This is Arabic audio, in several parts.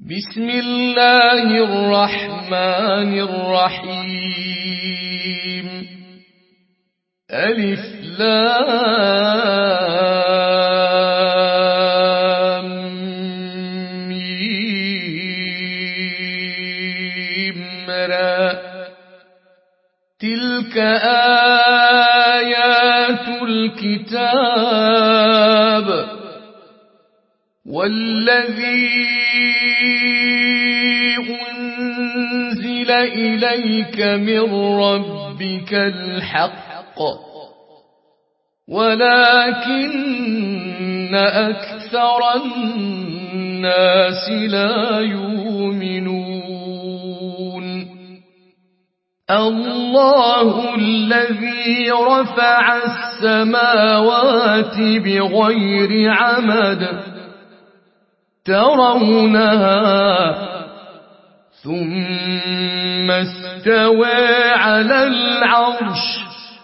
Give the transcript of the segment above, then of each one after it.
بسم الله الرحمن الرحيم. ألف لام ميم را تلك آيات الكتاب والذي أنزل إليك من ربك الحق ولكن أكثر الناس لا يؤمنون. الله الذي رفع السماوات بغير عمد ترونها ثم استوى على العرش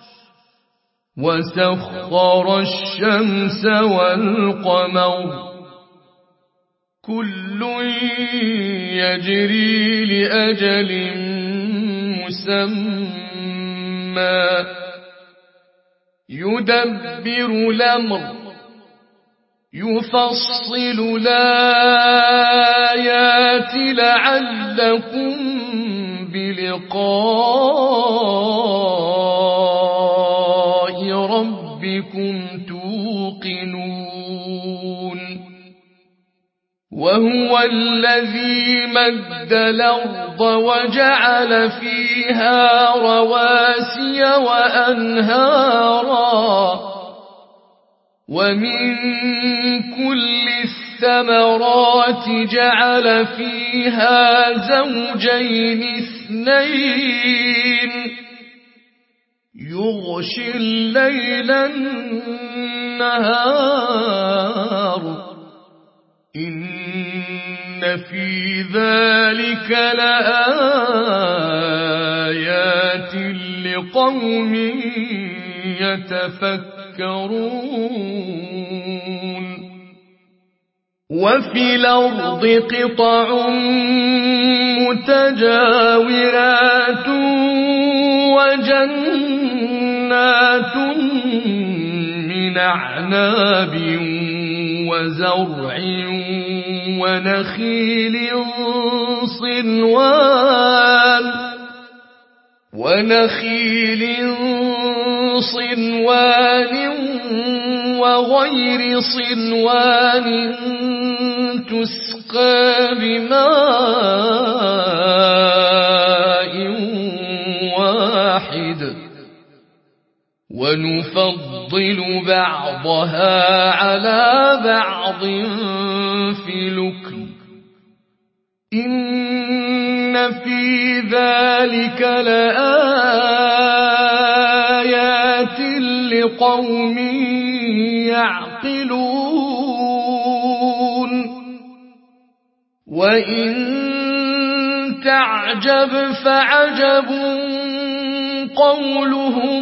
وسخر الشمس والقمر كل يجري لأجل مسمى يدبر الأمر يفصل الآيات لعلكم بلقاء ربكم توقنون. وهو الذي مد الأرض وجعل فيها رواسي وأنهارا ومن كل الثمرات جعل فيها زوجين اثنين يغشي الليل النهار إن في ذلك لآيات لقوم يتفكرون. وفي الأرض قطع متجاورات وجنات من أعناب وزرع ونخيل صنوان وغير صنوان تسقى بماء واحد ونفضل بعضها على بعض في الأكل إن في ذلك لآيات لقوم يعقلون. وإن تعجب فعجب قولهم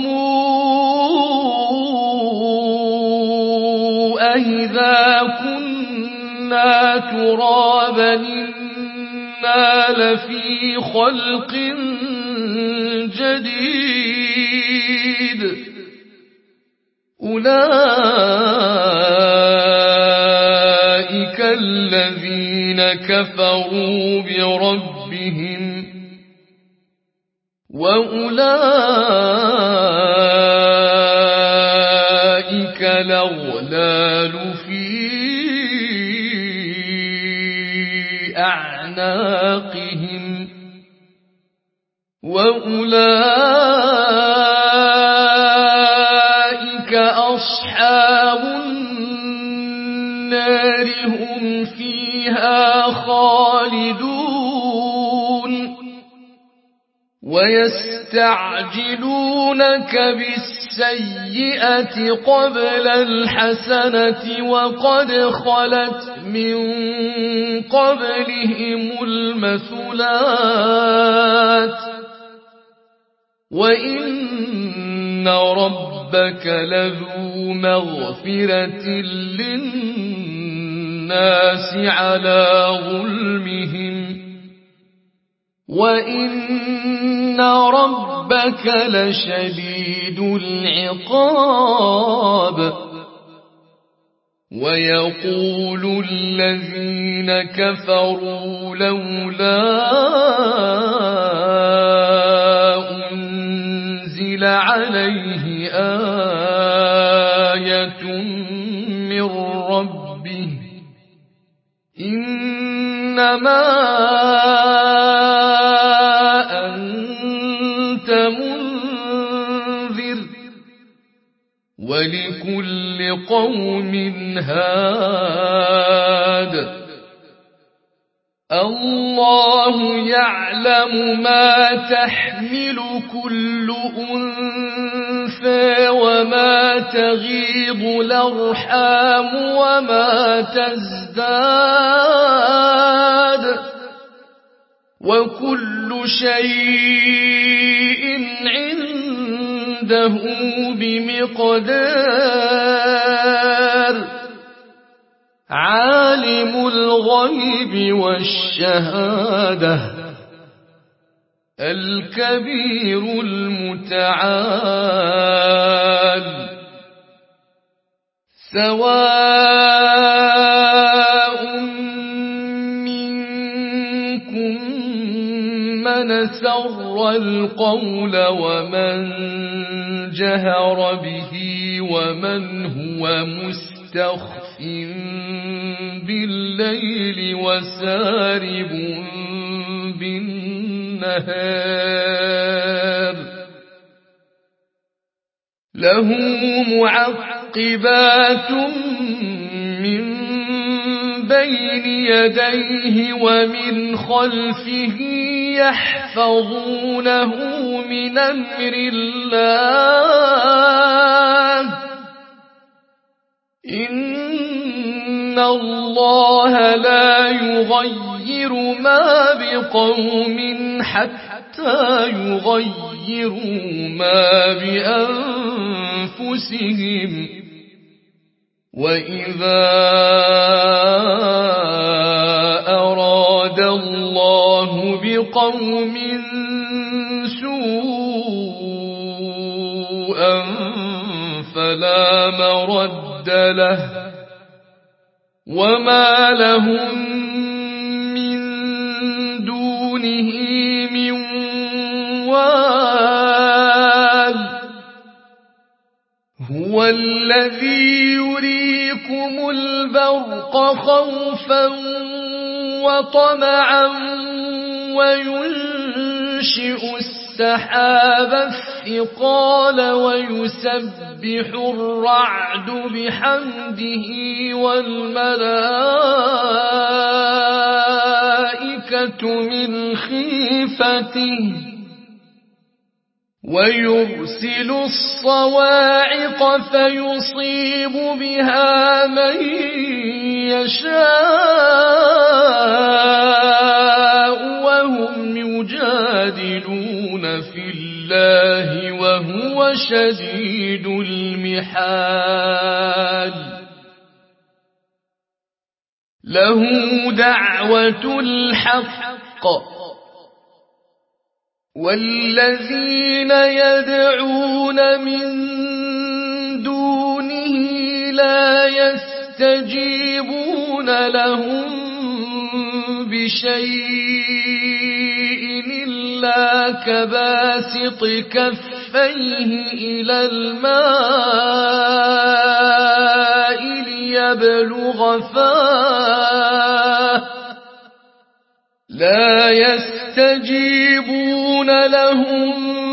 أإذا كنا ترابا إنا لفي خلق جديد أولئك الذين كفروا بربهم وأولئك الأغلال في أعناقهم وأولئك أصحاب النار هم فيها خالدون. ويستعجلونك بالسيئة قبل الحسنة وقد خلت من قبلهم المثلات وإن ربك لذو مغفرة للناس الناس على ظلمهم وإن ربك لشديد العقاب ويقول الذين كفروا لولا أنزل عليه آية من ربه إنما أنت منذر ولكل قوم هاد الله يعلم ما تحمل كل أنثى وما تغيض الأرحام وما تزداد وكل شيء عنده بمقدار عالم الغيب والشهادة الكبير المتعال سواء منكم من سر القول ومن جهر به ومن هو مستخف بالليل وسارب بالنهار له معقبات من بين يديه ومن خلفه يحفظونه من أمر الله إن الله لا يغير ما بقوم حتى يغيروا ما بأنفسهم وإذا أراد الله بقوم سوءا فلا مرد له وما لهم من دونه من وال هو الذي يريكم البرق خوفا وطمعا وينشئ السحاب الثقال ويسبح الرعد بحمده والملائكة من خيفته ويرسل الصواعق فيصيب بها من يشاء وهم يجادلون في الله وهو شديد المحال له دعوة الحق والذين يدعون من دونه لا يستجيبون لهم بشيء إلا كباسط كفيه إلى الماء ليبلغ فاه لا يستجيبون لهم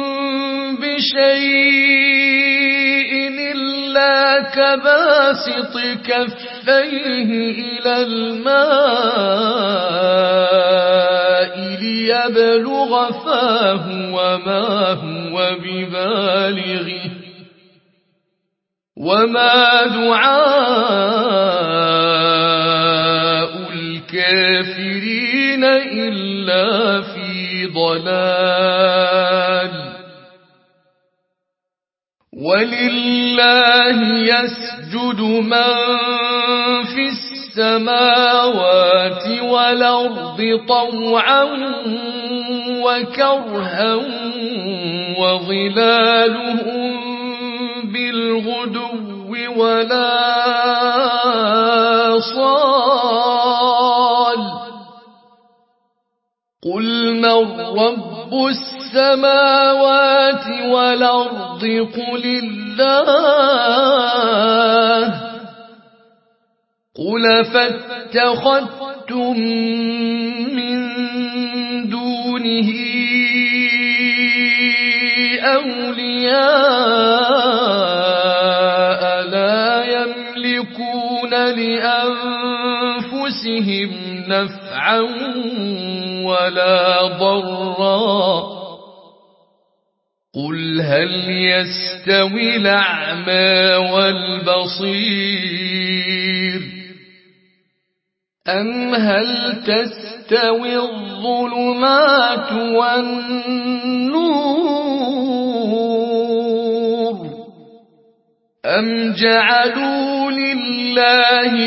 بشيء إلا كباسط كفيه إلى الماء ليبلغ فاه وما هو ببالغه وما دعاء الكافرين إلا في ضلال ولله يسجد من في السماوات والأرض طوعا وكرها وظلالهم بالغدو والآصال قل من رب السماوات والأرض قل الله قل فاتخذتم من دونه أولياء لا يملكون لأنفسهم نفعا ولا ضرا قل هل يستوي الأعمى والبصير أم هل تستوي الظلمات والنور أم جعلوا لله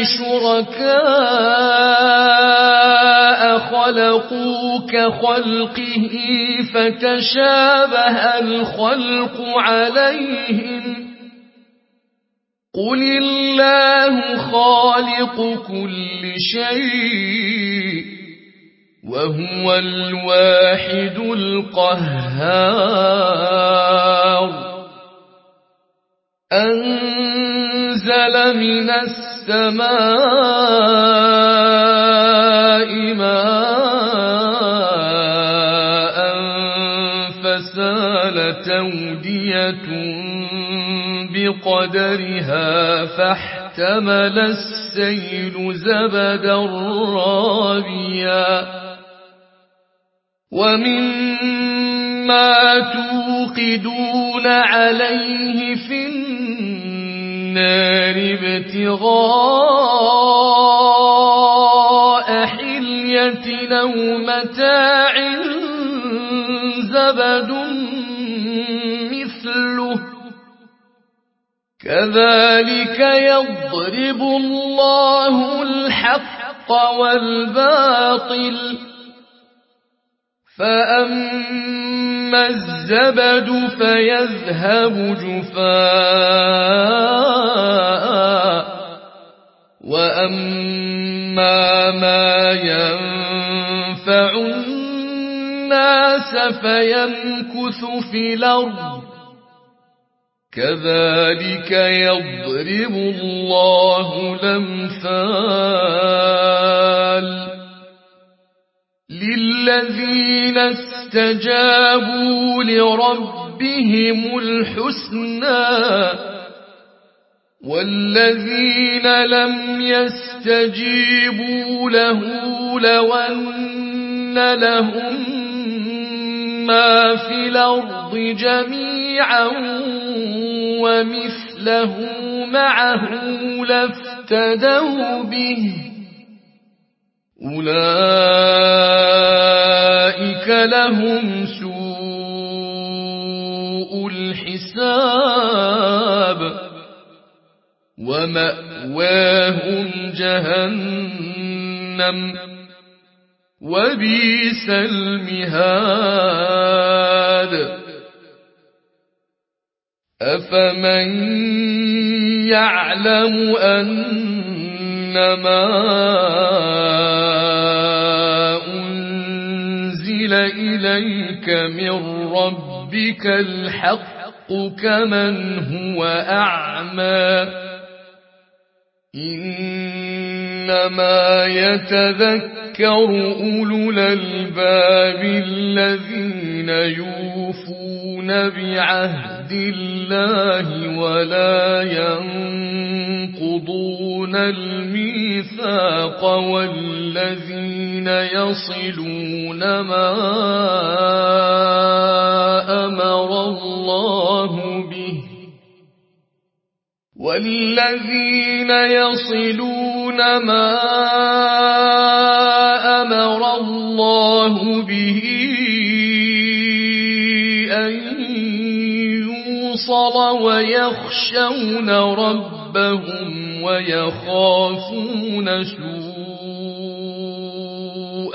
شركاء خلقوا كخلقه فتشابه الخلق عليهم قل الله خالق كل شيء وهو الواحد القهار أنزل من السماء ماء فسالت أودية بقدرها فاحتمل السيل زبدا رابيا ومما توقدون عليه في النار ابتغاء حلية أو متاع زبد مثله كذلك يضرب الله الحق والباطل فأما الزبد فيذهب جفاء وأما ما ينفع الناس فيمكث في الأرض كذلك يضرب الله الأمثال للذين استجابوا لربهم الحسنى والذين لم يستجيبوا له لو أن لهم ما في الأرض جميعا ومثله معه لافتدوا به أولئك لهم سوء الحساب ومأواهم جهنم وبئس المهاد أفمن يعلم أنما أنزل إليك من ربك الحق كمن هو أعمى إنما يتذكر أولو الألباب الذين يوفون بعهد الله ولا ينقضون الميثاق والذين يصلون ما أمر الله به والذين يصلون ما أمر الله به أن يوصل ويخشون ربهم ويخافون سوء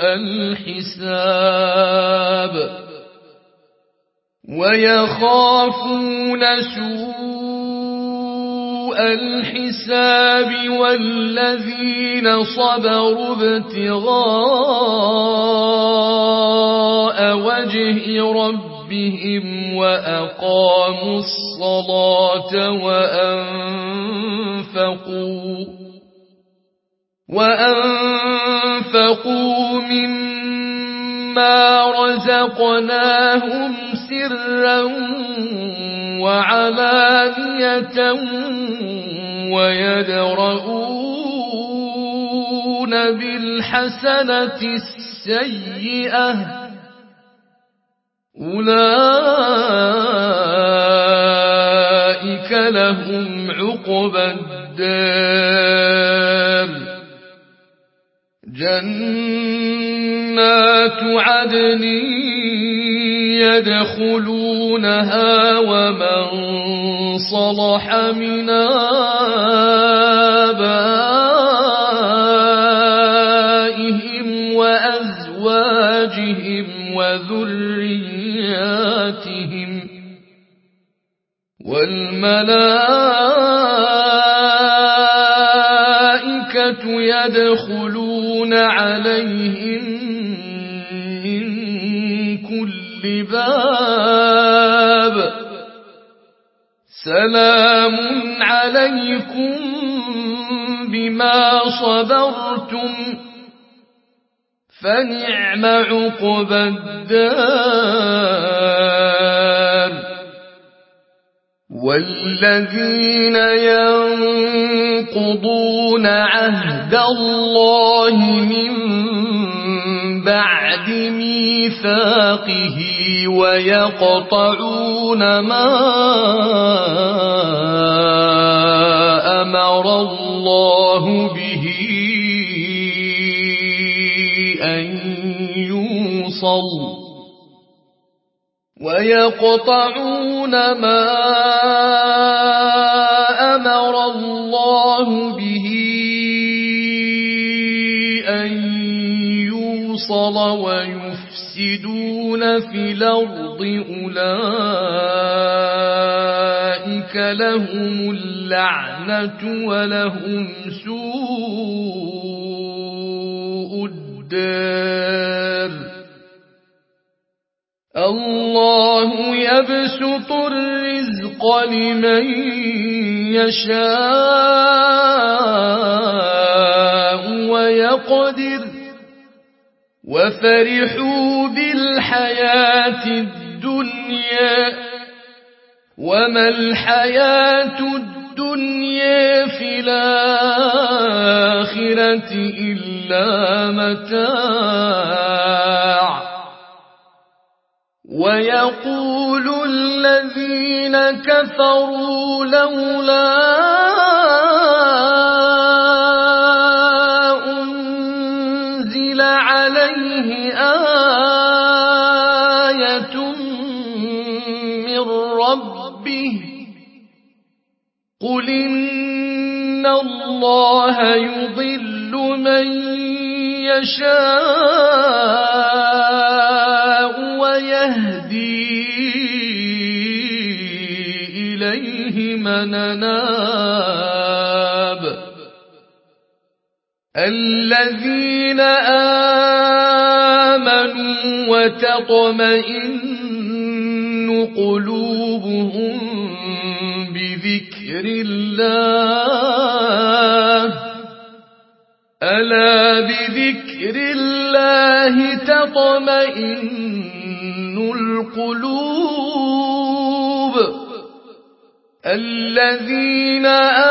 الحساب والذين صبروا ابتغاء وجه ربهم وأقاموا الصلاة وأنفقوا مما رزقناهم سرا وعلانية ويدرؤون بالحسنة السيئة أولئك لهم عقبى الدار جنات عدن يدخلونها ومن صلح من آبائهم وأزواجهم وذرياتهم والملائكة يدخلون عليهم من كل باب سلام عليكم بما صبرتم فنعم عقبى الدار والذين ينقضون عهد الله من بعد ميثاقه ويقطعون ما أمر الله به أن يوصل ويقطعون ما أمر الله به أن يوصل ويفسدون في الأرض أولئك لهم اللعنة ولهم سوء الدار الله يبسط الرزق لمن يشاء ويقدر وفرحوا بالحياة الدنيا وما الحياة الدنيا في الآخرة إلا متاع ويقول الذين كفروا لولا أنزل عليه آية من ربه قل إن الله يضل من يشاء ويهدي إليه من أناب الذين آمنوا وتطمئن قلوبهم بذكر الله ألا بذكر الله تطمئن القلوب الذين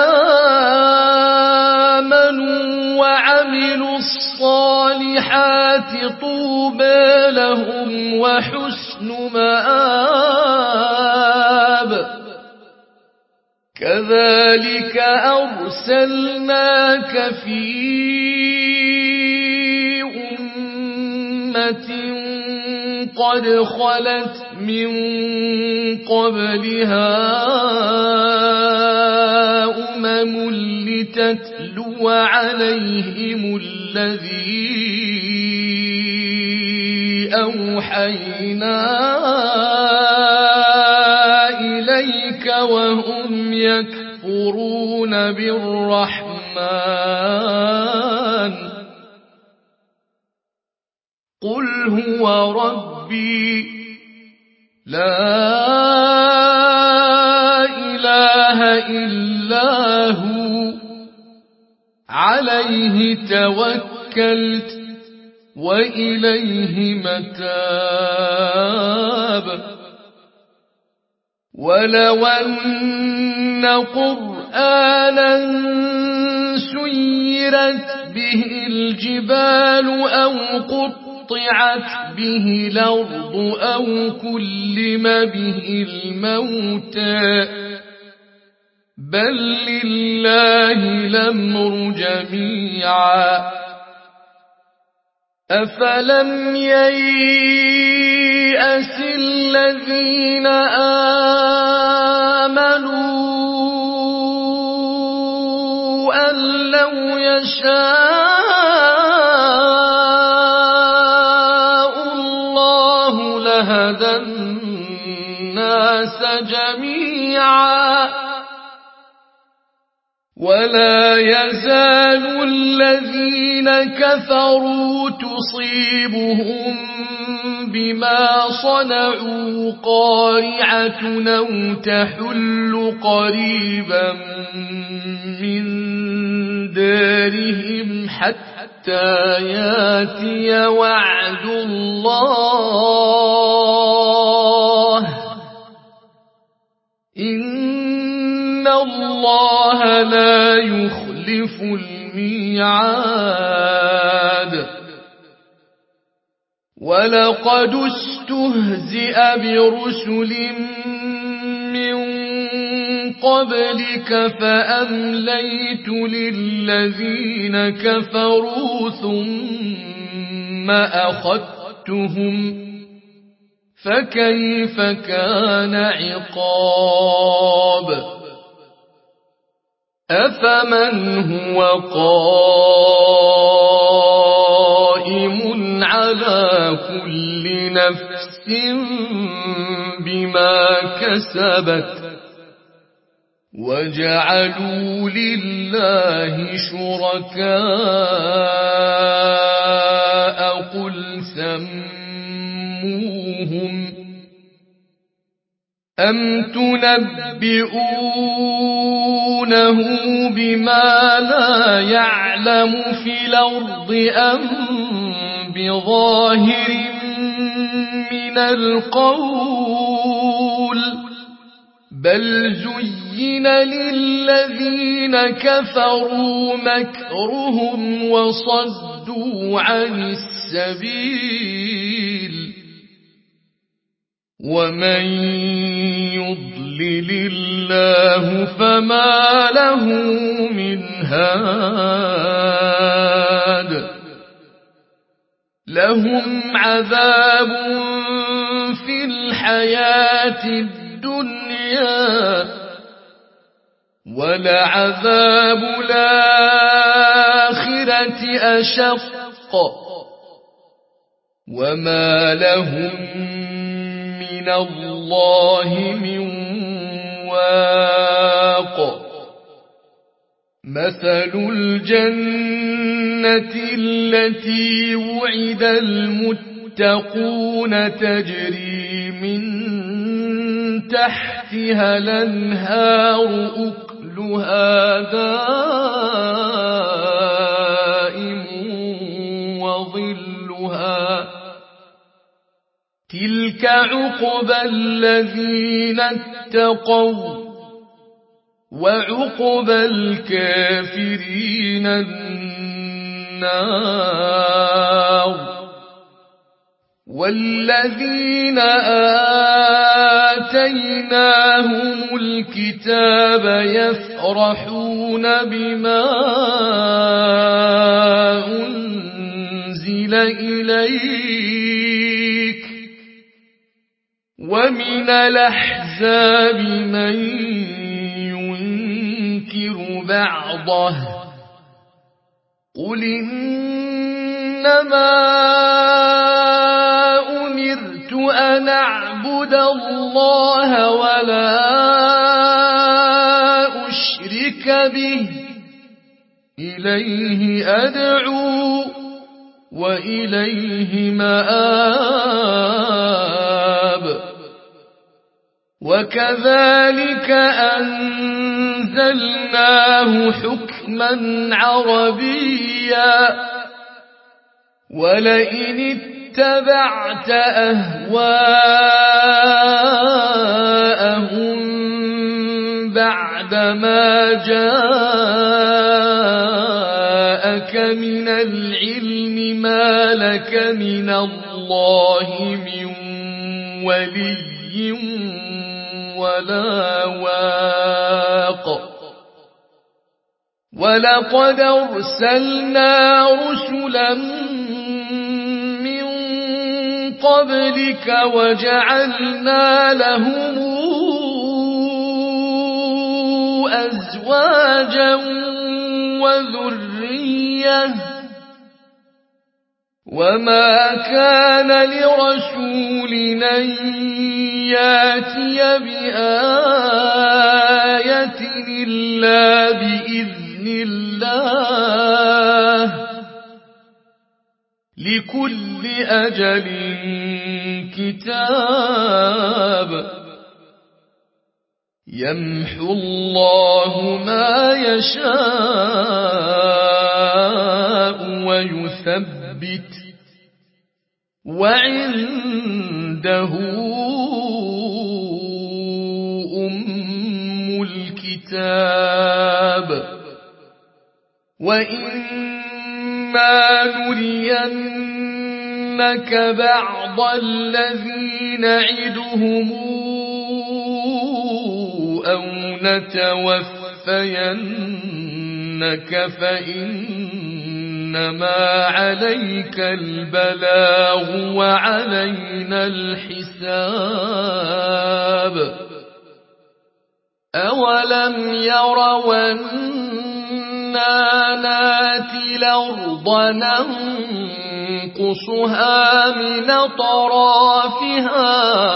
آمنوا وعملوا الصالحات طوبى لهم وحسن مآب كذلك أرسلناك في أمة قد خلت من قبلها لتتلو عليهم الذي أوحينا إليك وهم يكفرون بالرحمن قل هو ربي لا إله إلا هو عليه توكلت وإليه متاب ولو أن قرآنا سيرت به الجبال أو قطعت به الأرض أو كلم به الموتى بل لله الأمر جميعا أفلم ييأس الذين آمنوا أن لو يشاء الله لهدى الناس جميعا ولا يزال الذين كفروا تصيبهم بما صنعوا قارعة أو تحل قريبا من دارهم حتى ياتي وعد الله إن الله لا يخلف الميعاد ولقد استهزئ برسل من قبلك فأمليت للذين كفروا ثم أخذتهم فكيف كان عقاب أفمن هو قائم على كل نفس بما كسبت وجعلوا لله شركاء قل سموهم أم تنبئونه بما لا يعلم في الأرض أم بظاهر من القول بل زين للذين كفروا مكرهم وصدوا عن السبيل ومن يضلل الله فما له من هاد لهم عذاب في الحياة الدنيا ولعذاب الآخرة أشق وما لهم من الله من واق مثل الجنة التي وعد المتقون تجري من تحتها الأنهار أكلها دائم وظلها تلك عقبى الذين اتقوا وعقبى الكافرين النار والذين آتيناهم الكتاب يفرحون بما أنزل إليك ومن الأحزاب من ينكر بعضه قل إنما أمرت أن أعبد الله ولا أشرك به إليه أدعو وإليه مآب وكذلك أنزلناه حكما عربيا ولئن اتبعت أهواءهم بعدما جاءك من العلم ما لك من الله من ولي ولا واق ولقد أرسلنا رسلا من قبلك وجعلنا لهم أزواجا وذرية وما كان لرسول أن ياتي بآية إلا بإذن الله لكل أجل كتاب يمحو الله ما يشاء ويثبت وعنده أم الكتاب وإما نرينك بعض الذي نعدهم أو نتوفينك فإنما عليك البلاغ وعلينا الحساب أولم يروا أنا ناتي الأرض ننقصها من أطرافها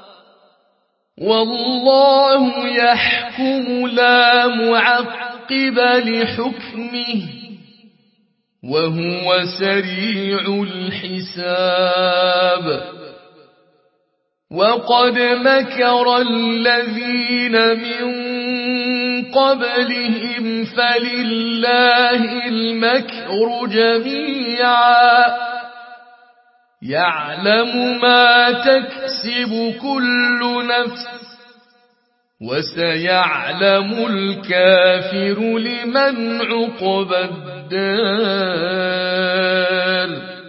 والله يحكم لا معقب لحكمه وهو سريع الحساب وقد مكر الذين من قبلهم فلله المكر جميعا يعلم ما تكسب كل نفس وسيعلم الكافر لمن عقبى الدار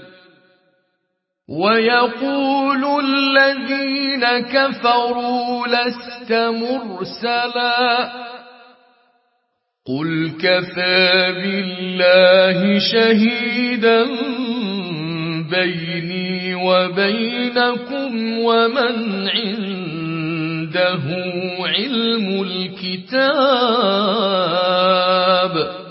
ويقول الذين كفروا لست مرسلا قل كفى بالله شهيدا بيني وبينكم ومن عنده علم الكتاب